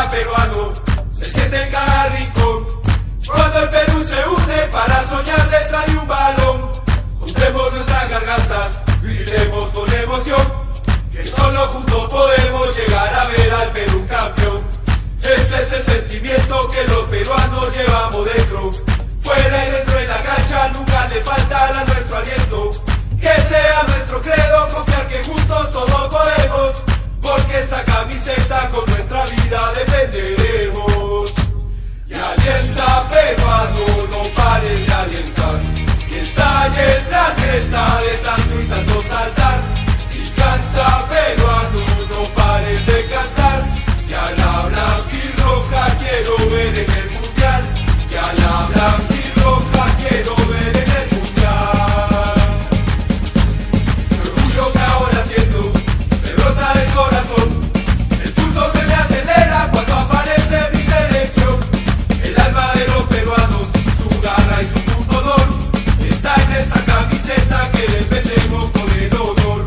peruano se siente en cada rincón. Cuando el Perú se une para soñar detrás de un balón, juntemos nuestras gargantas, gritemos con emoción, que solo juntos podemos llegar a ver al Perú campeón. Este es el sentimiento que los peruanos llevamos dentro. Fuera y dentro de la cancha nunca le faltará nuestro aliento. Que sea nuestro credo, confiar que juntos todos podemos, porque esta camiseta con nuestra vida defenderemos. Y alienta peruano, no pares de alientar, que estalle el planeta de tanto y tanto saltar. Y canta peruano, no pares de cantar, que a la blanquirroja quiero ver en el mundial, que a la blanquirroja quiero ver en el mundial. El orgullo que ahora siento me brota del corazón, el pulso se me acelera cuando aparece mi selección. El alma de los peruanos, su garra y su pundonor, está en esta camiseta que defendemos con el honor.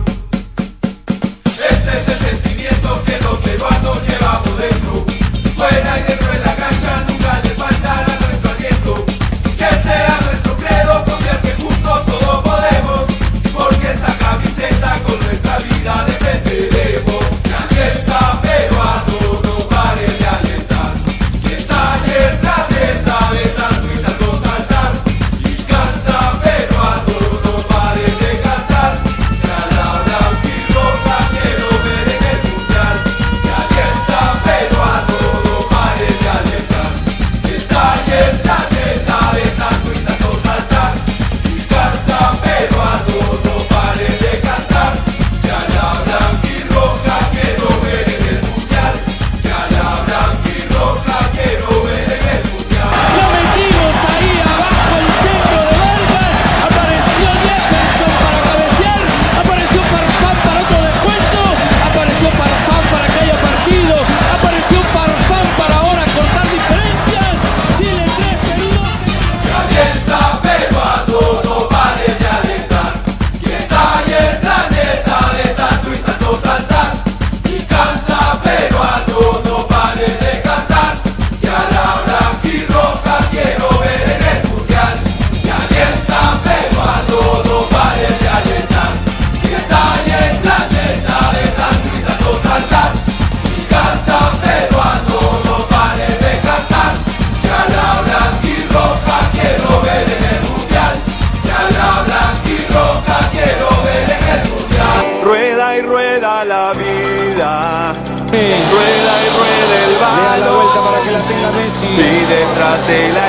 Este es el sentimiento que los peruanos llevamos dentro. Fuera y dentro de la cancha nunca le faltará nuestro aliento. Que sea nuestro credo, confiar que juntos todos podemos, porque esta camiseta con nuestra vida defenderemos. Que alienta peruano, no pares de alentar, que estalle el planeta de tanto y tanto saltar. Y canta peruano, no pares de cantar, que a la blanquirroja quiero ver en el mundial. Que alienta peruano, no pares de alentar, que estalle el planeta de tanto y tanto saltar. Y canta peruano, no pares de cantar, que a la blanquirroja quiero ver en el mundial. Que a la blanquirroja quiero ver en el mundial. Lo metimos ahí abajo el centro de Vargas, apareció Jefferson para cabecear, apareció Farfán para otro descuento, apareció Farfán para que haya partido, apareció Farfán para ahora cortar diferencias. Chile 3, Perú 2. Calienta peruano, no pares de alentar, que estalle el planeta de tanto y tanto saltar. Y canta peruano, no pares de cantar, que a la blanquirroja quiero ver en el mundial. Que alienta peruano, no pares de alentar, que estalle el planeta de tanto y tanto saltar. Y canta peruano, no pares de cantar, que a la blanquirroja quiero ver en el mundial. Que a la blanquirroja quiero ver en el mundial. Rueda y rueda la vida, rueda y rueda el Le da la vuelta para que la balón, tenga Messi. y detrás de la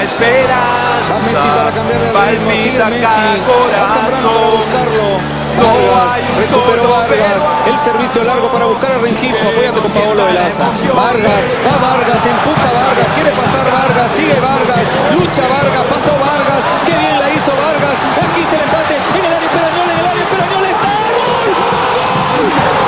Va Messi para esperanza cambiar de ritmo, sigue palpita Messi, cada va Zambrano para corazón. buscarlo. No Vargas, hay un recuperó solo Vargas, peruano el servicio largo para buscar a Rengifo, apóyate con Paolo Velaza. Vargas, va Vargas, empuja Vargas, quiere pasar Vargas, sigue Vargas, lucha Vargas, pasó Vargas, qué bien la hizo Vargas, aquí está el empate, en el área Perañol, en el área Perañol está ¡gol!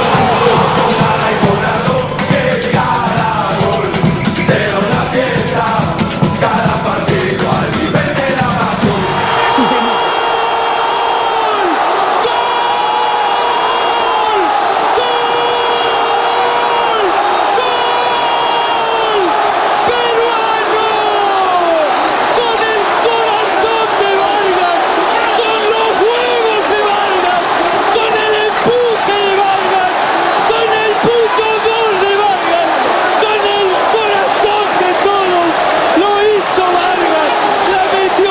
Con el corazón de Vargas, con los huevos de Vargas, con el empuje de Vargas, con el puto gol de Vargas, con el corazón de todos, lo hizo Vargas, la metió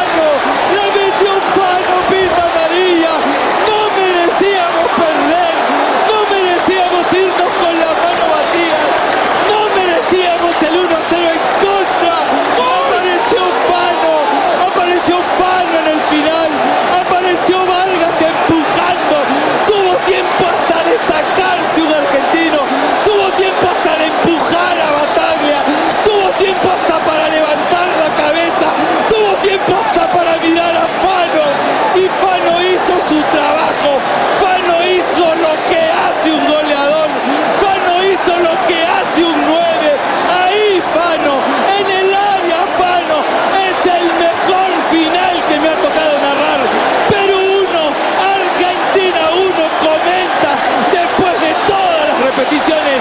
Fano, pinta amarilla, no merecíamos perder, no merecíamos irnos con la mano vacía, no merecíamos el 1-0 en contra. Apareció Fano en el final, apareció Vargas empujando, tuvo tiempo hasta de sacarse un argentino, tuvo tiempo hasta de empujar a Bataglia, tuvo tiempo hasta para levantar la cabeza, tuvo tiempo hasta para mirar a Fano, y Fano hizo su trabajo, Fano hizo lo que hace un goleador, Fano hizo lo que hace un 9, ahí Fano, en el área Fano, es el mejor final que me ha tocado narrar. Perú 1, Argentina 1, comenta después de todas las repeticiones.